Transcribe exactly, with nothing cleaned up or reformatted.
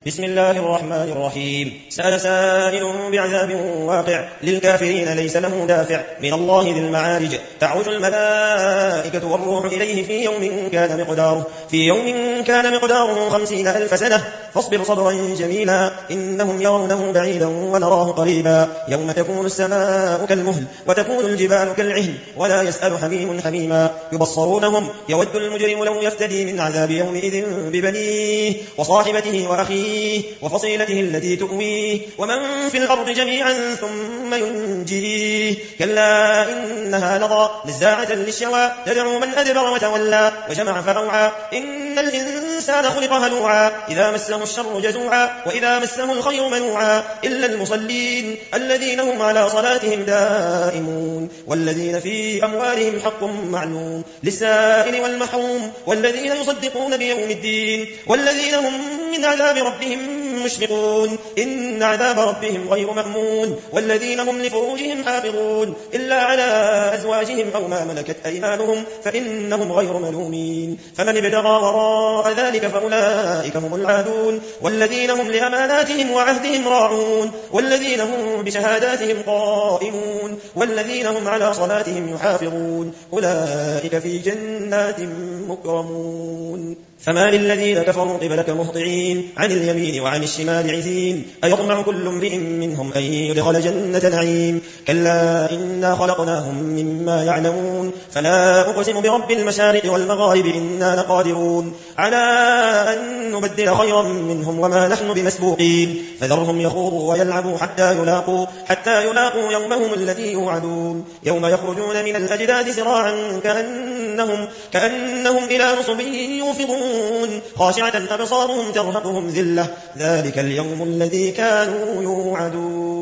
بسم الله الرحمن الرحيم. سأل سائل بعذاب واقع للكافرين ليس له دافع من الله ذي المعارج. تعرج الملائكة والروح إليه في يوم كان مقداره في يوم كان مقداره خمسين ألف سنة فاصبر صبرا جميلا إنهم يرونه بعيدا ونراه قريبا يوم تكون السماء كالمهل وتكون الجبال كالعهن ولا يسأل حميم حميما يبصرونهم يود المجرم لو يفتدي من عذاب يومئذ ببنيه وصاحبته وأخيه وفصيلته التي تؤويه ومن في الأرض جميعا ثم ينجيه كلا إنها لظى نزاعة للشوى تدعو من أدبر وتولى وجمع فأوعى إن الإنسان خلق هلوعا إذا مسه الشر جزوعا وإذا مسه الخير منوعا إلا المصلين الذين هم على صلاتهم دائمون والذين في أموالهم حق معلوم للسائل والمحروم والذين يصدقون بيوم الدين والذين هم من عذاب ربهم مشفقون إن عذاب ربهم غير مأمون والذين هم لفروجهم حافظون إلا على أزواجهم أو ما ملكت أيمانهم فإنهم غير ملومين فمن ابتغى وراء ذلك فأولئك هم العادون والذين هم لأماناتهم وعهدهم راعون والذين هم بشهاداتهم قائمون والذين هم على صلاتهم يحافظون أولئك في جنات مكرمون فما للذين كفروا قبلك مهطعين عن اليمين وعن الشمال عزين أيطمع كل امرئ منهم أن يدخل جنة نعيم كلا إنا خلقناهم مما يعلمون فلا أقسم برب المشارق والمغارب إنا لقادرون على أن نبدل خيرا منهم وما نحن بمسبوقين فذرهم يخوضوا ويلعبوا حتى يلاقوا حتى يلاقوا يومهم الذي يوعدون يوم يخرجون من الأجداث سراعا كأنهم, كأنهم إلى نصب يوفضون خاشعة أبصارهم ترهقهم ذلة ذلك اليوم الذي كانوا يوعدون.